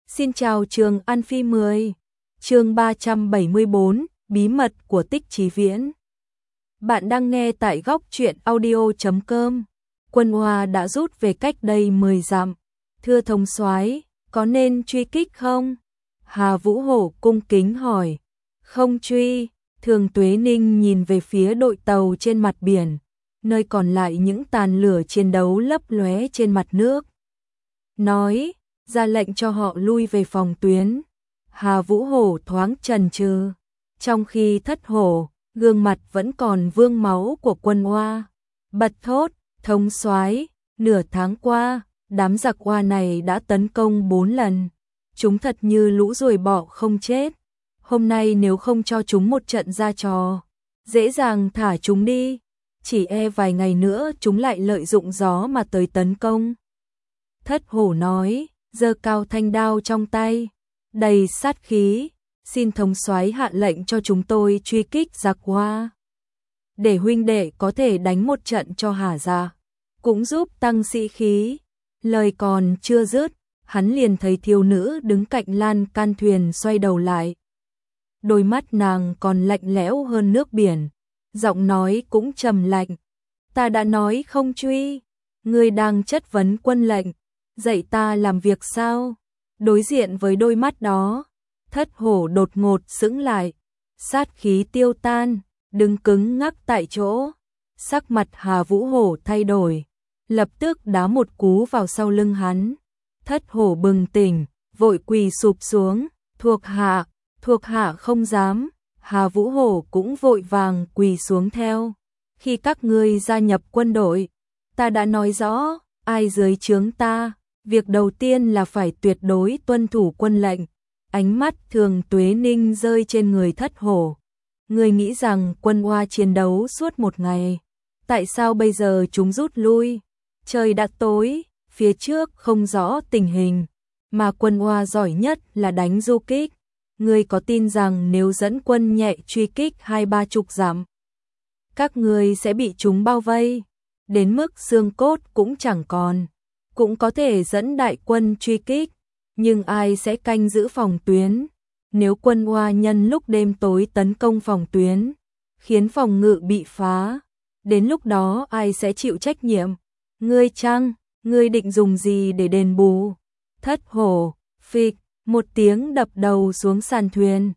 Xin chào trường An Phi 10, chương 374, bí mật của Tích Chí Viễn. Bạn đang nghe tại góc truyện audio.com. Quân Hoa đã rút về cách đây 10 dặm. Thưa thống soái, có nên truy kích không? Hà Vũ Hổ cung kính hỏi. Không truy. Thường Tuế Ninh nhìn về phía đội tàu trên mặt biển, nơi còn lại những tàn lửa chiến đấu lấp lóe trên mặt nước. Nói, ra lệnh cho họ lui về phòng tuyến. Hà Vũ Hổ thoáng chần chừ, trong khi Thất Hổ, gương mặt vẫn còn vương máu của Quân Hoa. Bật thốt, thống soái, nửa tháng qua, đám giặc Hoa này đã tấn công 4 lần. Chúng thật như lũ ruồi bọ không chết. Hôm nay nếu không cho chúng một trận ra trò, dễ dàng thả chúng đi. Chỉ vài ngày nữa chúng lại lợi dụng gió mà tới tấn công. Thất Hổ nói, giơ cao thanh đao trong tay, đầy sát khí, xin thống soái hạ lệnh cho chúng tôi truy kích giặc Hoa, để huynh đệ có thể đánh một trận cho hả dạ, cũng giúp tăng sĩ khí. Lời còn chưa dứt, hắn liền thấy thiếu nữ đứng cạnh lan can thuyền xoay đầu lại. Đôi mắt nàng còn lạnh lẽo hơn nước biển, giọng nói cũng trầm lạnh. Ta đã nói không truy, ngươi đang chất vấn quân lệnh, dạy ta làm việc sao? Đối diện với đôi mắt đó, Thất Hổ đột ngột sững lại, sát khí tiêu tan, đứng cứng ngắc tại chỗ. Sắc mặt Hà Vũ Hổ thay đổi, lập tức đá một cú vào sau lưng hắn. Thất Hổ bừng tỉnh, vội quỳ sụp xuống, thuộc hạ không dám. Hà Vũ Hổ cũng vội vàng quỳ xuống theo. Khi các ngươi gia nhập quân đội, ta đã nói rõ, ai dưới trướng ta, việc đầu tiên là phải tuyệt đối tuân thủ quân lệnh. Ánh mắt Thường Tuế Ninh rơi trên người Thất Hổ. Ngươi nghĩ rằng Quân Hoa chiến đấu suốt một ngày, tại sao bây giờ chúng rút lui? Trời đã tối, phía trước không rõ tình hình, mà Quân Hoa giỏi nhất là đánh du kích. Ngươi có tin rằng nếu dẫn quân nhẹ truy kích 20-30 dặm, các ngươi sẽ bị chúng bao vây, đến mức xương cốt cũng chẳng còn. Cũng có thể dẫn đại quân truy kích, nhưng ai sẽ canh giữ phòng tuyến? Nếu Quân Hoa nhân lúc đêm tối tấn công phòng tuyến, khiến phòng ngự bị phá, đến lúc đó ai sẽ chịu trách nhiệm? Ngươi chăng? Ngươi định dùng gì để đền bù? Thất Hổ, phịch, một tiếng đập đầu xuống sàn thuyền.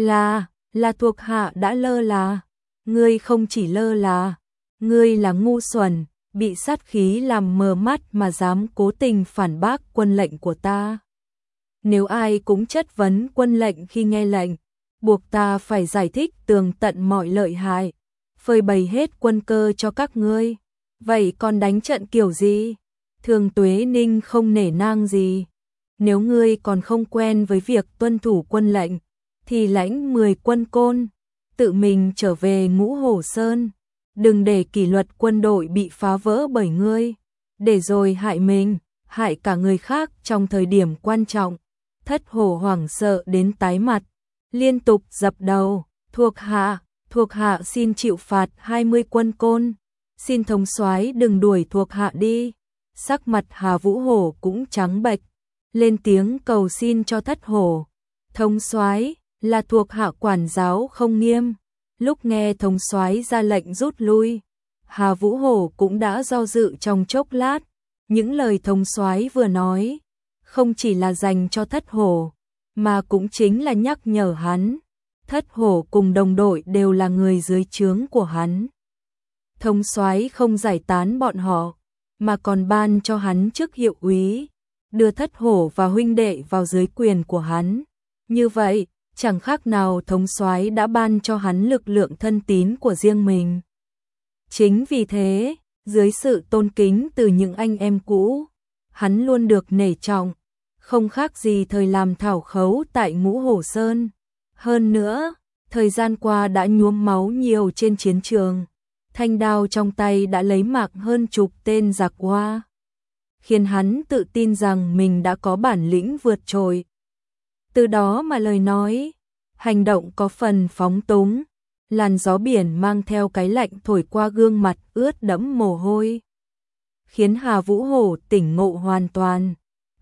Là thuộc hạ đã lơ là. Ngươi không chỉ lơ là, ngươi là ngu xuẩn, bị sát khí làm mờ mắt mà dám cố tình phản bác quân lệnh của ta. Nếu ai cũng chất vấn quân lệnh khi nghe lệnh, buộc ta phải giải thích tường tận mọi lợi hại, phơi bày hết quân cơ cho các ngươi. Vậy còn đánh trận kiểu gì? Thường Tuế Ninh không nể nang gì. Nếu ngươi còn không quen với việc tuân thủ quân lệnh, thì lãnh 10 quân côn, tự mình trở về Ngũ Hổ Sơn. Đừng để kỷ luật quân đội bị phá vỡ bởi ngươi, để rồi hại mình, hại cả người khác trong thời điểm quan trọng. Thất Hổ hoảng sợ đến tái mặt, liên tục dập đầu, thuộc hạ xin chịu phạt 20 quân côn, xin thống soái đừng đuổi thuộc hạ đi. Sắc mặt Hà Vũ Hổ cũng trắng bệch, lên tiếng cầu xin cho Thất Hổ. Thống soái, là thuộc hạ quản giáo không nghiêm. Lúc nghe thống soái ra lệnh rút lui, Hà Vũ Hổ cũng đã do dự trong chốc lát. Những lời thống soái vừa nói, không chỉ là dành cho Thất Hổ, mà cũng chính là nhắc nhở hắn. Thất Hổ cùng đồng đội đều là người dưới trướng của hắn. Thống soái không giải tán bọn họ, mà còn ban cho hắn chức hiệu úy, đưa Thất Hổ và huynh đệ vào dưới quyền của hắn. Như vậy, chẳng khác nào thống soái đã ban cho hắn lực lượng thân tín của riêng mình. Chính vì thế, dưới sự tôn kính từ những anh em cũ, hắn luôn được nể trọng, không khác gì thời làm thảo khấu tại Ngũ Hổ Sơn. Hơn nữa, thời gian qua đã nhuốm máu nhiều trên chiến trường, thanh đao trong tay đã lấy mạng hơn chục tên giặc Hoa, khiến hắn tự tin rằng mình đã có bản lĩnh vượt trội. Từ đó mà lời nói, hành động có phần phóng túng. Làn gió biển mang theo cái lạnh thổi qua gương mặt ướt đẫm mồ hôi, khiến Hà Vũ Hổ tỉnh ngộ hoàn toàn.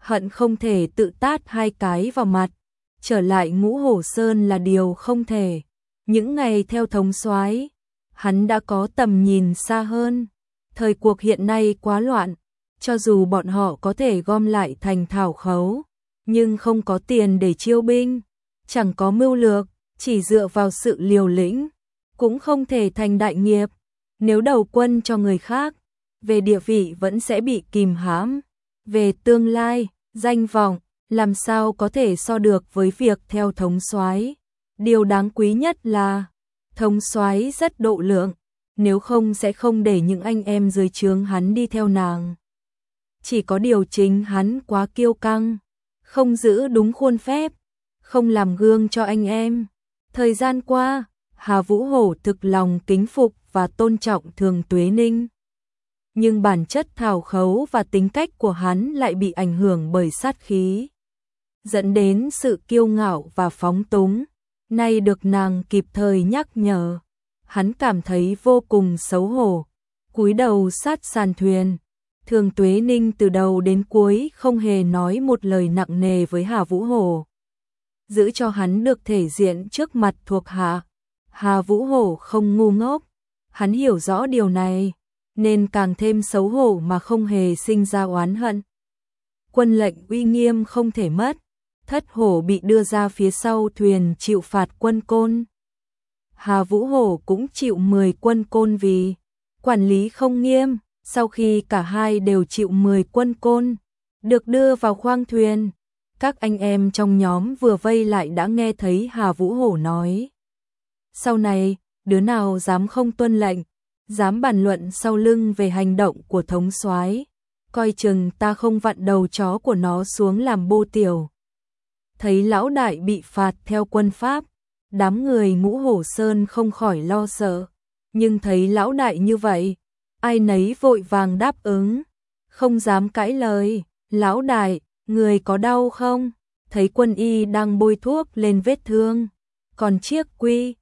hận không thể tự tát 2 cái vào mặt. Trở lại Ngũ Hổ Sơn là điều không thể. Những ngày theo thống soái, hắn đã có tầm nhìn xa hơn. Thời cuộc hiện nay quá loạn, cho dù bọn họ có thể gom lại thành thảo khấu, nhưng không có tiền để chiêu binh, chẳng có mưu lược, chỉ dựa vào sự liều lĩnh, cũng không thể thành đại nghiệp. Nếu đầu quân cho người khác, về địa vị vẫn sẽ bị kìm hãm, về tương lai, danh vọng, làm sao có thể so được với việc theo thống soái. Điều đáng quý nhất là thống soái rất độ lượng, nếu không sẽ không để những anh em dưới trướng hắn đi theo nàng. Chỉ có điều chính hắn quá kiêu căng, không giữ đúng khuôn phép, không làm gương cho anh em. Thời gian qua, Hà Vũ Hổ thực lòng kính phục và tôn trọng Thường Tuế Ninh. Nhưng bản chất thảo khấu và tính cách của hắn lại bị ảnh hưởng bởi sát khí, dẫn đến sự kiêu ngạo và phóng túng. Nay được nàng kịp thời nhắc nhở, hắn cảm thấy vô cùng xấu hổ, cúi đầu sát sàn thuyền. Thường Tuế Ninh từ đầu đến cuối không hề nói một lời nặng nề với Hà Vũ Hổ, giữ cho hắn được thể diện trước mặt thuộc hạ. Hà Vũ Hổ không ngu ngốc, hắn hiểu rõ điều này, nên càng thêm xấu hổ mà không hề sinh ra oán hận. Quân lệnh uy nghiêm không thể mất, Thất Hổ bị đưa ra phía sau thuyền chịu phạt quân côn. Hà Vũ Hổ cũng chịu 10 quân côn vì quản lý không nghiêm. Sau khi cả hai đều chịu 10 quân côn, được đưa vào khoang thuyền, các anh em trong nhóm vừa vây lại đã nghe thấy Hà Vũ Hổ nói: sau này, đứa nào dám không tuân lệnh, dám bàn luận sau lưng về hành động của thống soái, coi chừng ta không vặn đầu chó của nó xuống làm bô tiểu. Thấy lão đại bị phạt theo quân pháp, đám người Ngũ Hổ Sơn không khỏi lo sợ, nhưng thấy lão đại như vậy, ai nấy vội vàng đáp ứng, không dám cãi lời. Lão đại, người có đau không? Thấy quân y đang bôi thuốc lên vết thương, còn chiếc quy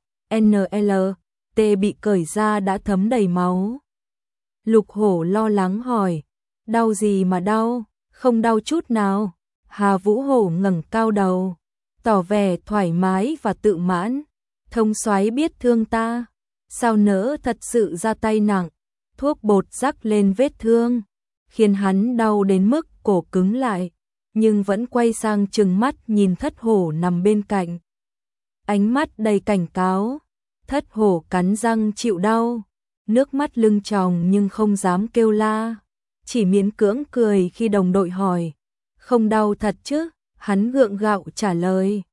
NLT bị cởi ra đã thấm đầy máu. Lục Hổ lo lắng hỏi, đau gì mà đau? Không đau chút nào. Hà Vũ Hổ ngẩng cao đầu, tỏ vẻ thoải mái và tự mãn. Thống soái biết thương ta, sao nỡ thật sự ra tay nặng. Thuốc bột rắc lên vết thương, khiến hắn đau đến mức cổ cứng lại, nhưng vẫn quay sang trừng mắt nhìn Thất Hổ nằm bên cạnh. Ánh mắt đầy cảnh cáo. Thất Hổ cắn răng chịu đau, nước mắt lưng tròng nhưng không dám kêu la, chỉ miễn cưỡng cười khi đồng đội hỏi, không đau thật chứ? Hắn gượng gạo trả lời,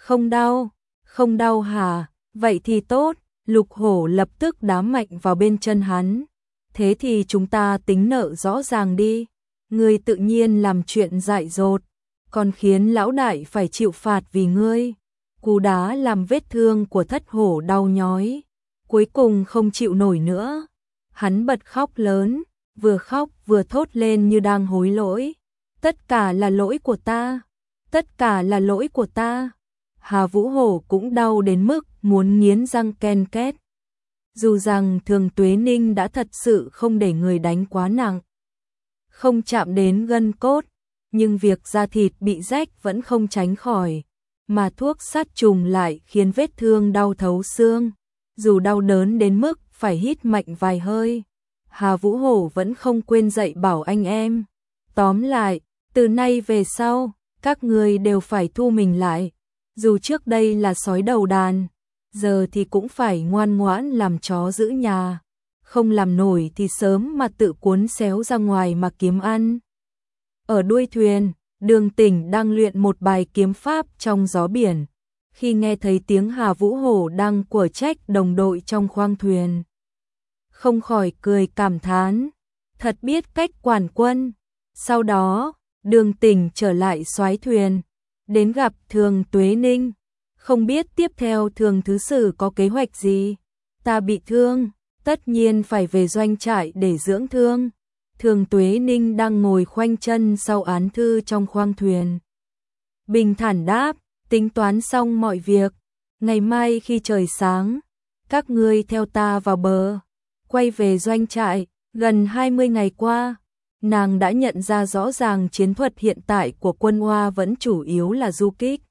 không đau hả? Vậy thì tốt. Lục Hổ lập tức đá mạnh vào bên chân hắn. Thế thì chúng ta tính nợ rõ ràng đi. Ngươi tự nhiên làm chuyện dại dột, còn khiến lão đại phải chịu phạt vì ngươi. Cú đá làm vết thương của Thất Hổ đau nhói, cuối cùng không chịu nổi nữa. Hắn bật khóc lớn, vừa khóc vừa thốt lên như đang hối lỗi. Tất cả là lỗi của ta, tất cả là lỗi của ta. Hà Vũ Hổ cũng đau đến mức muốn nghiến răng ken két. Dù rằng Thường Tuế Ninh đã thật sự không để người đánh quá nặng, không chạm đến gân cốt, nhưng việc da thịt bị rách vẫn không tránh khỏi, mà thuốc sát trùng lại khiến vết thương đau thấu xương. Dù đau đớn đến mức phải hít mạnh vài hơi, Hà Vũ Hổ vẫn không quên dạy bảo anh em. Tóm lại, từ nay về sau, các người đều phải thu mình lại. Dù trước đây là sói đầu đàn, giờ thì cũng phải ngoan ngoãn làm chó giữ nhà. Không làm nổi thì sớm mà tự cuốn xéo ra ngoài mà kiếm ăn. Ở đuôi thuyền, Đường Tỉnh đang luyện một bài kiếm pháp trong gió biển. Khi nghe thấy tiếng Hà Vũ Hổ đang quở trách đồng đội trong khoang thuyền, không khỏi cười cảm thán, thật biết cách quản quân. Sau đó, Đường Tỉnh trở lại soái thuyền, đến gặp Thường Tuế Ninh. Không biết tiếp theo Thường Thứ Sử có kế hoạch gì? Ta bị thương, tất nhiên phải về doanh trại để dưỡng thương. Thường Tuế Ninh đang ngồi khoanh chân sau án thư trong khoang thuyền, bình thản đáp, tính toán xong mọi việc, ngày mai khi trời sáng, các ngươi theo ta vào bờ, quay về doanh trại. Gần 20 ngày qua, nàng đã nhận ra rõ ràng chiến thuật hiện tại của Quân Hoa vẫn chủ yếu là du kích.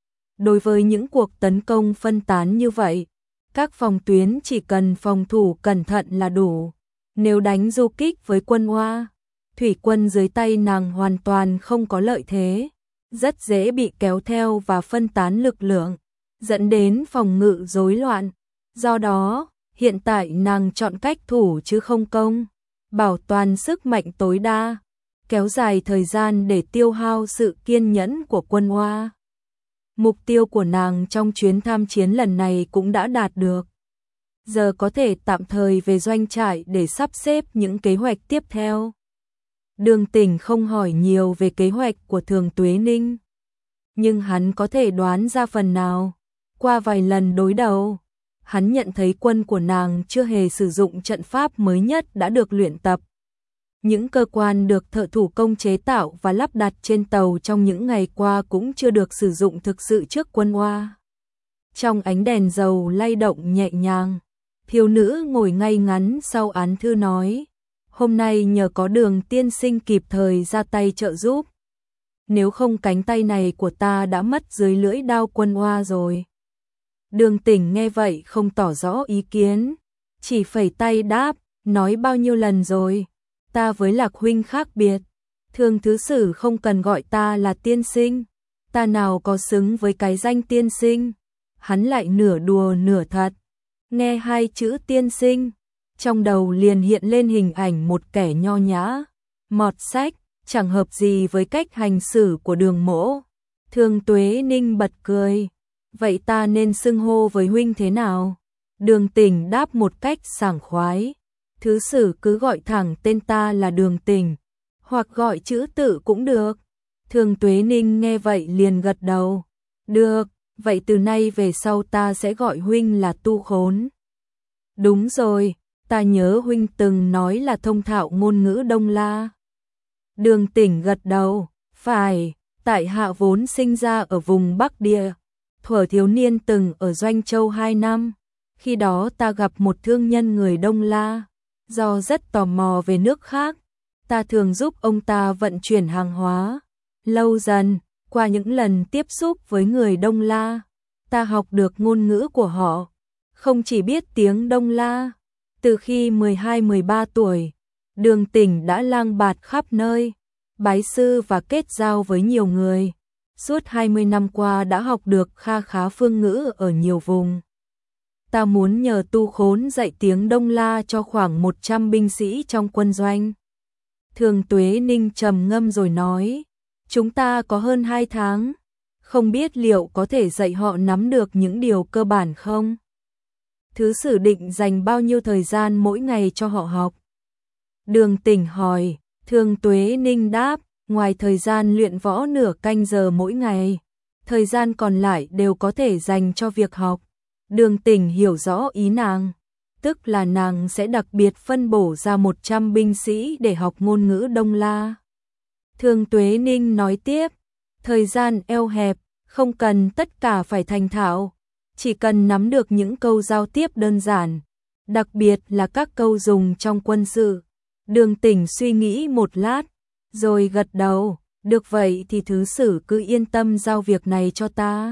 Đối với những cuộc tấn công phân tán như vậy, các phòng tuyến chỉ cần phòng thủ cẩn thận là đủ. Nếu đánh du kích với Quân Hoa, thủy quân dưới tay nàng hoàn toàn không có lợi thế, rất dễ bị kéo theo và phân tán lực lượng, dẫn đến phòng ngự rối loạn. Do đó, hiện tại nàng chọn cách thủ chứ không công, bảo toàn sức mạnh tối đa, kéo dài thời gian để tiêu hao sự kiên nhẫn của Quân Hoa. Mục tiêu của nàng trong chuyến tham chiến lần này cũng đã đạt được. Giờ có thể tạm thời về doanh trại để sắp xếp những kế hoạch tiếp theo. Đường Tỉnh không hỏi nhiều về kế hoạch của Thường Tuế Ninh, nhưng hắn có thể đoán ra phần nào. Qua vài lần đối đầu, hắn nhận thấy quân của nàng chưa hề sử dụng trận pháp mới nhất đã được luyện tập. Những cơ quan được thợ thủ công chế tạo và lắp đặt trên tàu trong những ngày qua cũng chưa được sử dụng thực sự trước Quân Hoa. Trong ánh đèn dầu lay động nhẹ nhàng, thiếu nữ ngồi ngay ngắn sau án thư nói, hôm nay nhờ có Đường tiên sinh kịp thời ra tay trợ giúp. Nếu không cánh tay này của ta đã mất dưới lưỡi đao Quân Hoa rồi. Đường Tỉnh nghe vậy không tỏ rõ ý kiến, chỉ phẩy tay đáp, nói bao nhiêu lần rồi, ta với Lạc huynh khác biệt, Thường thứ sử không cần gọi ta là tiên sinh, ta nào có xứng với cái danh tiên sinh. Hắn lại nửa đùa nửa thật, nghe hai chữ tiên sinh, trong đầu liền hiện lên hình ảnh một kẻ nho nhã, mọt sách, chẳng hợp gì với cách hành xử của Đường mỗ. Thường Tuế Ninh bật cười, vậy ta nên xưng hô với huynh thế nào? Đường Tỉnh đáp một cách sảng khoái, thứ sử cứ gọi thẳng tên ta là Đường Tỉnh, hoặc gọi chữ tự cũng được. Thường Tuế Ninh nghe vậy liền gật đầu, được, vậy từ nay về sau ta sẽ gọi huynh là Tu Khốn. Đúng rồi, ta nhớ huynh từng nói là thông thạo ngôn ngữ Đông La. Đường Tỉnh gật đầu, phải, tại hạ vốn sinh ra ở vùng Bắc Địa, thuở thiếu niên từng ở Doanh Châu 2 năm, khi đó ta gặp một thương nhân người Đông La, do rất tò mò về nước khác, ta thường giúp ông ta vận chuyển hàng hóa. Lâu dần, qua những lần tiếp xúc với người Đông La, ta học được ngôn ngữ của họ, không chỉ biết tiếng Đông La. Từ khi 12-13 tuổi, Đường Tỉnh đã lang bạt khắp nơi, bái sư và kết giao với nhiều người. Suốt 20 năm qua đã học được kha khá phương ngữ ở nhiều vùng. Ta muốn nhờ Tu Khốn dạy tiếng Đông La cho khoảng 100 binh sĩ trong quân doanh. Thường Tuế Ninh trầm ngâm rồi nói, chúng ta có hơn 2 tháng, không biết liệu có thể dạy họ nắm được những điều cơ bản không? Thứ sử định dành bao nhiêu thời gian mỗi ngày cho họ học? Đường Tỉnh hỏi. Thường Tuế Ninh đáp, ngoài thời gian luyện võ nửa canh giờ mỗi ngày, thời gian còn lại đều có thể dành cho việc học. Đường Tỉnh hiểu rõ ý nàng, tức là nàng sẽ đặc biệt phân bổ ra 100 binh sĩ để học ngôn ngữ Đông La. Thường Tuế Ninh nói tiếp, thời gian eo hẹp, không cần tất cả phải thành thạo, chỉ cần nắm được những câu giao tiếp đơn giản, đặc biệt là các câu dùng trong quân sự. Đường Tỉnh suy nghĩ một lát, rồi gật đầu, được vậy thì thứ sử cứ yên tâm giao việc này cho ta.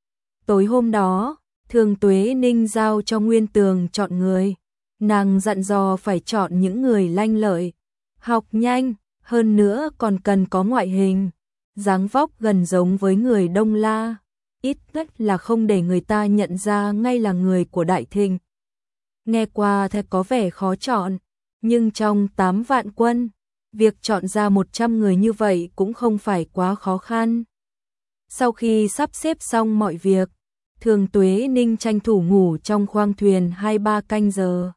Tối hôm đó, Thường Tuế Ninh giao cho Nguyên Tường chọn người, nàng dặn dò phải chọn những người lanh lợi, học nhanh, hơn nữa còn cần có ngoại hình, dáng vóc gần giống với người Đông La, ít nhất là không để người ta nhận ra ngay là người của Đại Thịnh. Nghe qua thật có vẻ khó chọn, nhưng trong 8 vạn quân, việc chọn ra 100 người như vậy cũng không phải quá khó khăn. Sau khi sắp xếp xong mọi việc, Thường Tuế Ninh tranh thủ ngủ trong khoang thuyền 2-3 canh giờ.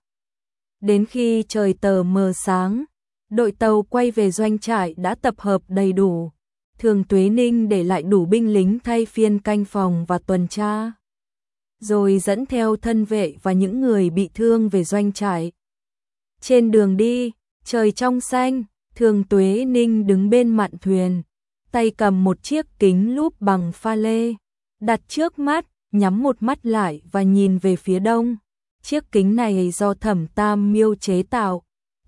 Đến khi trời tờ mờ sáng, đội tàu quay về doanh trại đã tập hợp đầy đủ. Thường Tuế Ninh để lại đủ binh lính thay phiên canh phòng và tuần tra, rồi dẫn theo thân vệ và những người bị thương về doanh trại. Trên đường đi, trời trong xanh, Thường Tuế Ninh đứng bên mạn thuyền, tay cầm một chiếc kính lúp bằng pha lê, đặt trước mắt, nhắm một mắt lại và nhìn về phía đông. Chiếc kính này do Thẩm Tam Miêu chế tạo,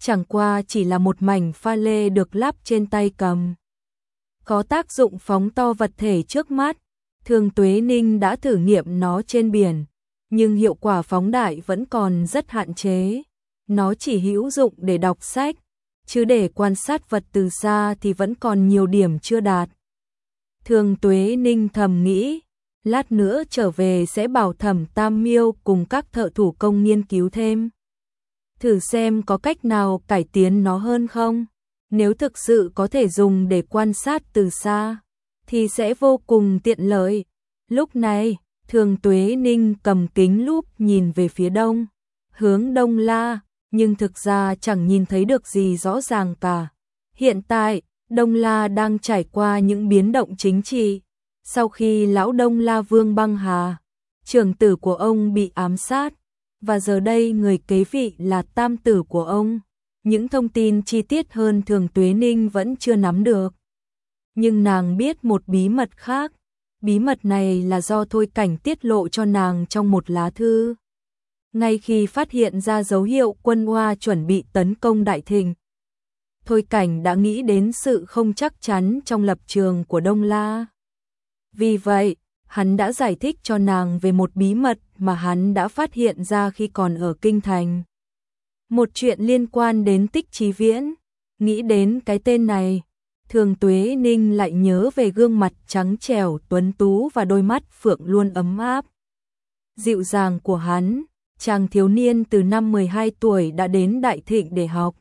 chẳng qua chỉ là một mảnh pha lê được lắp trên tay cầm. Có tác dụng phóng to vật thể trước mắt, Thường Tuế Ninh đã thử nghiệm nó trên biển, nhưng hiệu quả phóng đại vẫn còn rất hạn chế. Nó chỉ hữu dụng để đọc sách, chứ để quan sát vật từ xa thì vẫn còn nhiều điểm chưa đạt. Thường Tuế Ninh thầm nghĩ, lát nữa trở về sẽ bảo Thẩm Tam Miêu cùng các thợ thủ công nghiên cứu thêm. Thử xem có cách nào cải tiến nó hơn không. Nếu thực sự có thể dùng để quan sát từ xa, thì sẽ vô cùng tiện lợi. Lúc này, Thường Tuế Ninh cầm kính lúp nhìn về phía đông, hướng Đông La, nhưng thực ra chẳng nhìn thấy được gì rõ ràng cả. Hiện tại, Đông La đang trải qua những biến động chính trị. Sau khi lão Đông La Vương băng hà, trưởng tử của ông bị ám sát, và giờ đây người kế vị là tam tử của ông. Những thông tin chi tiết hơn Thường Tuế Ninh vẫn chưa nắm được. Nhưng nàng biết một bí mật khác. Bí mật này là do Thôi Cảnh tiết lộ cho nàng trong một lá thư. Ngay khi phát hiện ra dấu hiệu quân Hoa chuẩn bị tấn công Đại Thịnh, Thôi Cảnh đã nghĩ đến sự không chắc chắn trong lập trường của Đông La. Vì vậy, hắn đã giải thích cho nàng về một bí mật mà hắn đã phát hiện ra khi còn ở Kinh Thành. Một chuyện liên quan đến Tích Chí Viễn. Nghĩ đến cái tên này, Thường Tuế Ninh lại nhớ về gương mặt trắng trẻo tuấn tú và đôi mắt phượng luôn ấm áp, dịu dàng của hắn. Chàng thiếu niên từ năm 12 tuổi đã đến Đại Thịnh để học,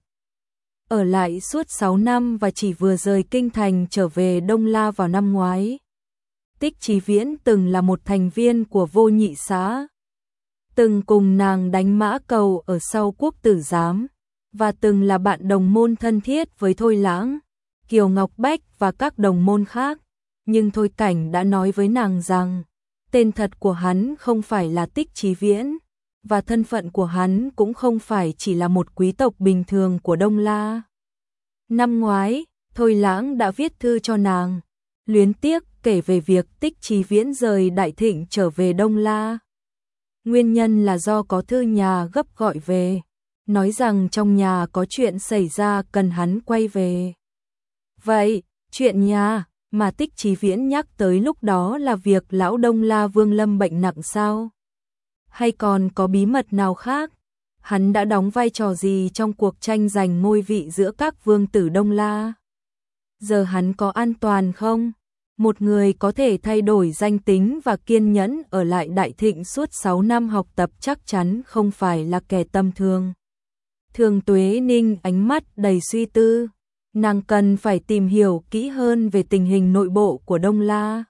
ở lại suốt 6 năm và chỉ vừa rời Kinh Thành trở về Đông La vào năm ngoái. Tích Chí Viễn từng là một thành viên của Vô Nhị Xá, từng cùng nàng đánh mã cầu ở sau Quốc Tử Giám, và từng là bạn đồng môn thân thiết với Thôi Lãng, Kiều Ngọc Bách và các đồng môn khác. Nhưng Thôi Cảnh đã nói với nàng rằng, tên thật của hắn không phải là Tích Chí Viễn, và thân phận của hắn cũng không phải chỉ là một quý tộc bình thường của Đông La. Năm ngoái, Thôi Lãng đã viết thư cho nàng, luyến tiếc kể về việc Tích Chí Viễn rời Đại Thịnh trở về Đông La. Nguyên nhân là do có thư nhà gấp gọi về, nói rằng trong nhà có chuyện xảy ra cần hắn quay về. Vậy, chuyện nhà mà Tích Chí Viễn nhắc tới lúc đó là việc lão Đông La Vương lâm bệnh nặng sao? Hay còn có bí mật nào khác? Hắn đã đóng vai trò gì trong cuộc tranh giành ngôi vị giữa các vương tử Đông La? Giờ hắn có an toàn không? Một người có thể thay đổi danh tính và kiên nhẫn ở lại Đại Thịnh suốt 6 năm học tập chắc chắn không phải là kẻ tầm thường. Thường Tuế Ninh ánh mắt đầy suy tư. Nàng cần phải tìm hiểu kỹ hơn về tình hình nội bộ của Đông La.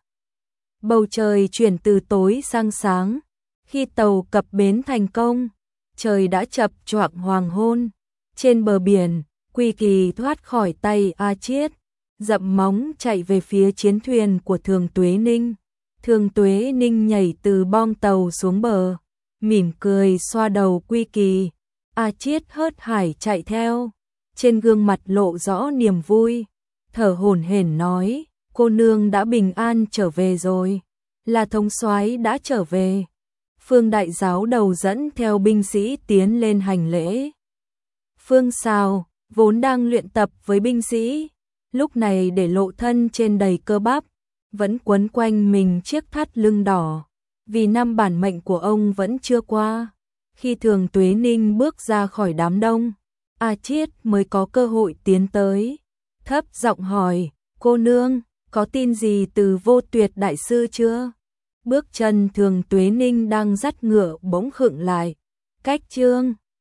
Bầu trời chuyển từ tối sang sáng. Khi tàu cập bến thành công, trời đã chập choạng hoàng hôn. Trên bờ biển, Quy Kỳ thoát khỏi tay A Chiết, dậm móng chạy về phía chiến thuyền của Thường Tuế Ninh. Thường Tuế Ninh nhảy từ bong tàu xuống bờ, mỉm cười xoa đầu Quy Kỳ. A Chiết hớt hải chạy theo, trên gương mặt lộ rõ niềm vui, thở hổn hển nói, cô nương đã bình an trở về rồi, là thống soái đã trở về. Phương đại giáo đầu dẫn theo binh sĩ tiến lên hành lễ. Phương Sào, vốn đang luyện tập với binh sĩ, lúc này để lộ thân trên đầy cơ bắp, vẫn quấn quanh mình chiếc thắt lưng đỏ, vì năm bản mệnh của ông vẫn chưa qua. Khi Thường Tuế Ninh bước ra khỏi đám đông, A Chiết mới có cơ hội tiến tới, thấp giọng hỏi, cô nương, có tin gì từ Vô Tuyệt đại sư chưa? Bước chân Thường Tuế Ninh đang dắt ngựa bỗng khựng lại, cách chương